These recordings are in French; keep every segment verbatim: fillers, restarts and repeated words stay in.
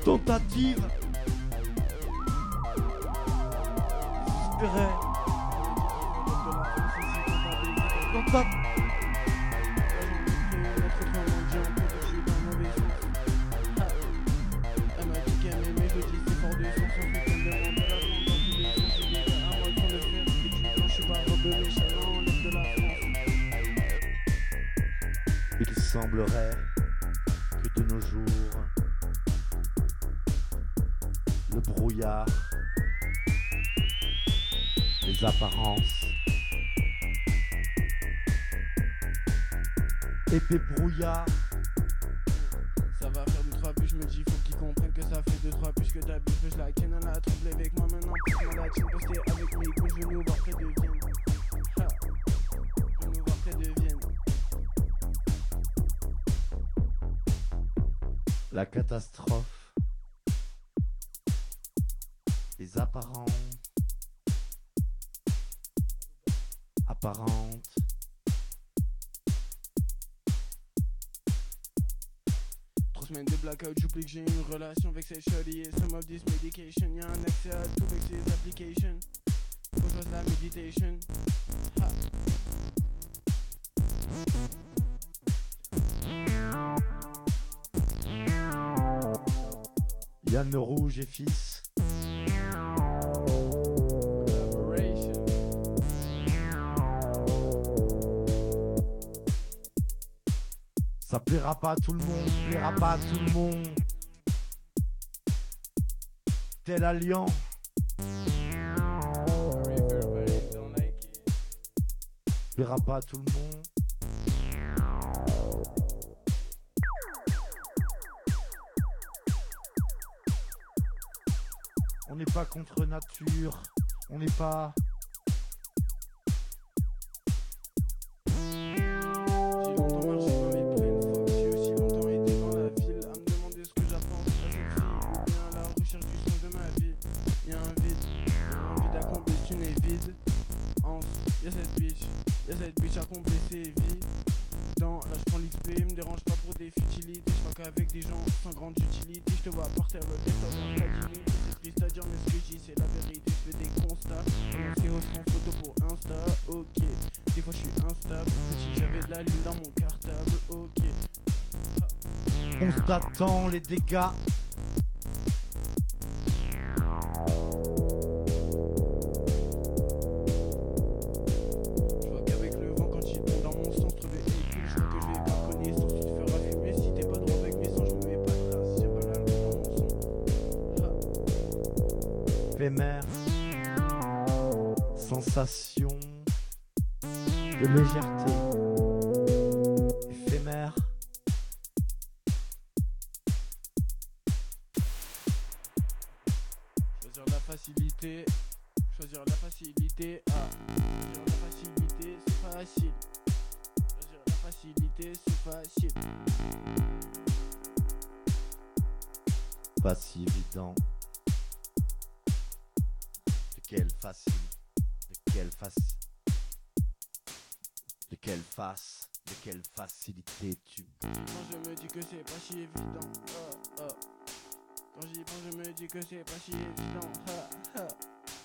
Tentative. Désespéré. Tentative. Il semblerait que de nos jours, le brouillard, les apparences, épais brouillard. Ça va faire deux trois bûches, je me dis faut qu'ils comprennent que ça fait deux trois bûches que t'as bu. Je la ken, elle a tremblé avec moi maintenant. Plus la tienne postée avec mes goûts, je veux nous voir près de Vienne. Ha. Je veux nous voir près de Vienne. La catastrophe, les apparents, apparentes, Trois semaines de blackout, j'oublie que j'ai une relation avec cette shorty et some of this medication. Y'a un accès à tout avec ces applications. Faut que je fasse la meditation. Ha. Yann Rouge et fils. Collaboration. Ça plaira pas à tout le monde, plaira pas à tout le monde. Tel alliant. Plaira pas à tout le monde. On n'est pas contre nature, on n'est pas... J'ai longtemps marché dans les plaines, fuck, j'ai aussi longtemps été dans la ville à me demander ce que j'apprends à cette fille ou bien à la recherche du sens de ma vie. Y'a un vide, un vide à combler, c'est une vide. En, y'a cette bitch, y'a cette bitch à combler ses vies. Dans, là je prends l'X P, me dérange pas pour des futilités. Je fuck avec des gens sans grande utilité. Je te vois par terre, le desktop en platine. C'est triste à dire mais ce que je dis c'est la vérité. Je fais des constats, c'est hausse en photo pour Insta. Ok, des fois je suis instable. Si j'avais de la lune dans mon cartable. Ok. On s'attend les dégâts. Je vois qu'avec le vent quand il tombe dans mon sens, trouver véhicule, je crois que je vais pas connaissance. Tu te feras fumer si t'es pas droit avec mes sons, je me mets pas de trace. J'ai pas l'alcool dans mon son. Ha. Éphémère. Sensation de légèreté. Éphémère. Choisir la facilité, choisir la facilité, ah. Choisir la facilité, c'est facile. Choisir la facilité, c'est facile. Pas si évident. De quelle facile. De quelle face. De quelle face. De quelle facilité tu. Quand je me dis que c'est pas si évident, ah, ah. Quand j'y pense, je me dis que c'est pas si évident, ah, ah.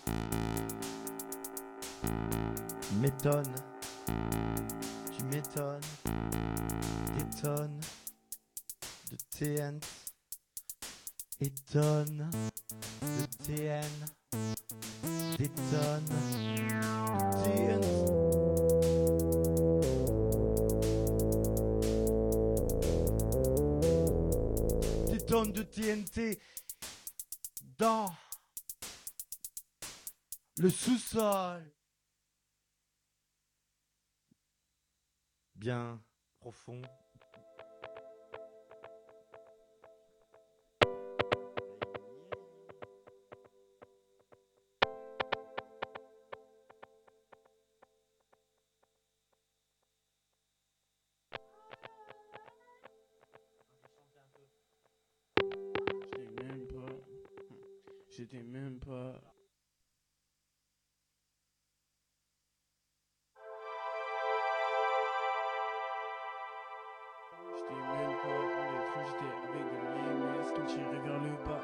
M'étonne. Tu m'étonnes. T'étonnes. De T N. Étonne. De T N. T'étonnes. De T N. Des tonnes de T N T dans le sous-sol. Bien profond. J'étais même pas. J'étais même pas. J'étais même pas en lettres, j'étais avec des M S qui me tiraient vers le bas.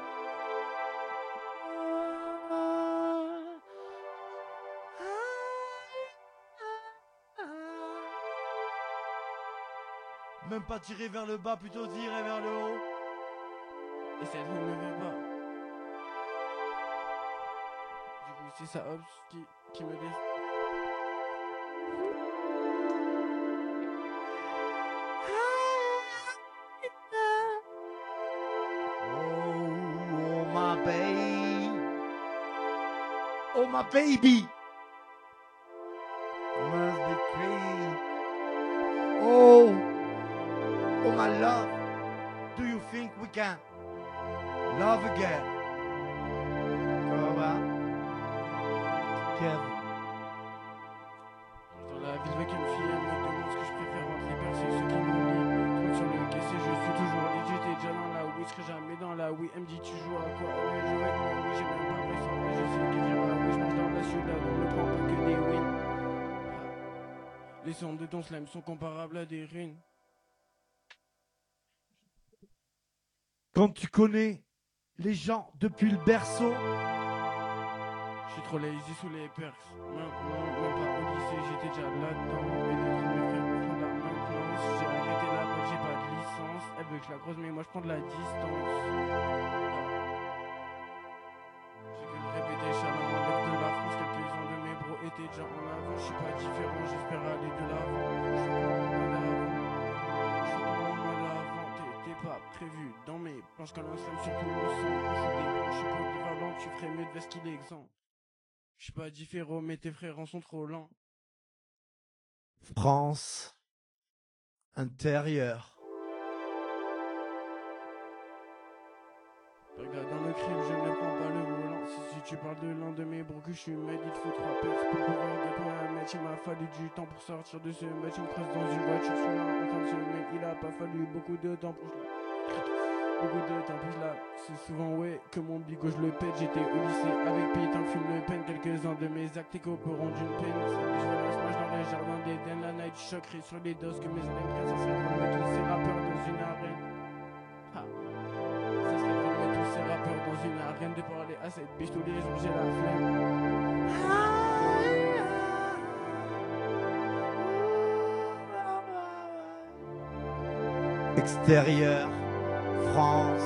Même pas tirer vers le bas, plutôt tirer vers le haut. Et cette rue me veut pas. Du coup, c'est ça, Hobbs, qui, qui me laisse. Oh, my baby. Oh, my baby. Must be crazy. Oh, oh, my love. Do you think we can love again? Comment? Kev. Dans la ville avec une fille, elle me demande ce que je préfère entre les percées et ceux qui m'oublient. Truc sur le caissier, je suis toujours legit. T'es déjà dans la oui, je serai jamais dans la oui. Elle me dit, tu joues à quoi? Elle veut jouer avec moi, oui, j'ai même pas pris son âge. Je sais qu'elle dira oui, je marche dans la ciudad, on ne prend pas que des wins. Les sons de ton slam sont comparables à des ruines. Quand tu connais les gens depuis le berceau, Je suis trop lazy sous les perks. Maintenant, même pas au lycée, j'étais déjà là-dedans. Et deux, trois de mes frères me font de la maintenance. J'ai arrêté la balle, j'ai pas de licence. Elle veut que je la grosse, mais moi je prends de la distance. J'ai que le répétition en enlève de la France. Quelques-uns de mes bros étaient déjà en avant. Je suis pas différent, j'espère aller de l'avant. Je suis pas en mode avant. Je suis pas en mode avant. T'es pas prévu dans mes planches quand un slam sur tout le sang. Je suis des blancs, je suis polyvalent. Tu ferais mieux de veste qu'il est exempt. Je suis pas différent, mais tes frères en sont trop lents. France intérieure. Regarde dans le crime, je ne prends pas le volant. Si, si tu parles de l'un de mes bros que je suis maître, il te faut trois perces pour pouvoir déployer un match. Il m'a fallu du temps pour sortir de ce match. Il me croise dans une voiture sous la en fin de semaine. Il a pas fallu beaucoup de temps pour beaucoup de temps pour là. C'est souvent ouais que mon bigot je le pète. J'étais au lycée avec Pétain, fume le peine. Quelques-uns de mes actes écoperont d'une peine. Je vais la smash dans les jardins d'Eden. La night choquerai sur les doses que mes amis prennent. Ça serait drôle de mettre tous ces rappeurs dans une arène. Ha. Ça serait drôle de mettre tous ces rappeurs dans une arène. De parler à cette biche tous les jours, j'ai la flemme. Extérieur, France.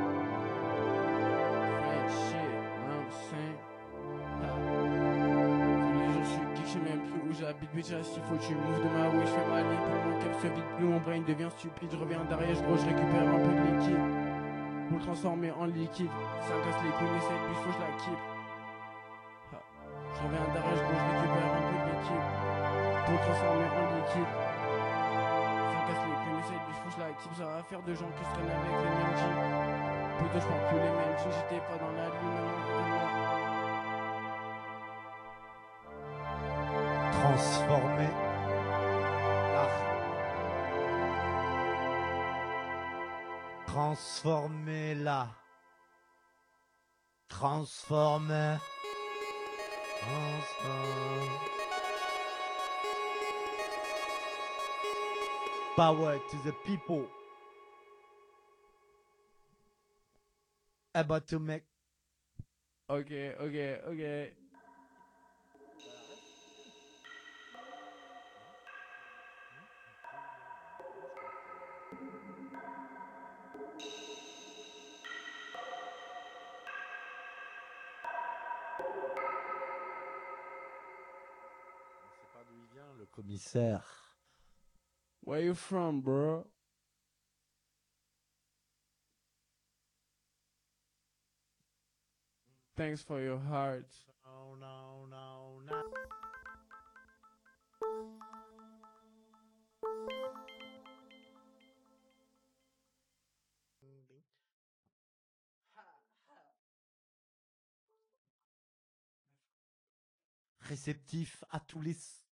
French shit, I'm saying. Ha. Tous les jours, je suis geek, je sais même plus où j'habite. Bitch, s'il faut, tu moves de ma way. Je fais ma ligne, plus mon cap se vide, plus mon brain devient stupide. Je reviens derrière, gros, je récupère un peu de liquide. Pour le transformer en liquide. Ça me casse les couilles, mais cette biche, faut que je la kippe. Ha. Je reviens derrière, gros, je récupère un peu de liquide. Pour le transformer en liquide. Ça me casse les couilles, mais cette biche, faut que je la kippe. Ça va faire de gens qui se traînent avec les mêmes jeans. Plutôt, je prends plus les mêmes jeans. J'étais pas dans la lune, maintenant, Transformer la transformer la transformer transform power to the people about to make Ok, ok, ok. on sait pas d'où il vient le commissaire. Where you from, bro? Thanks for your heart. No, no, no, no. Réceptif à tous les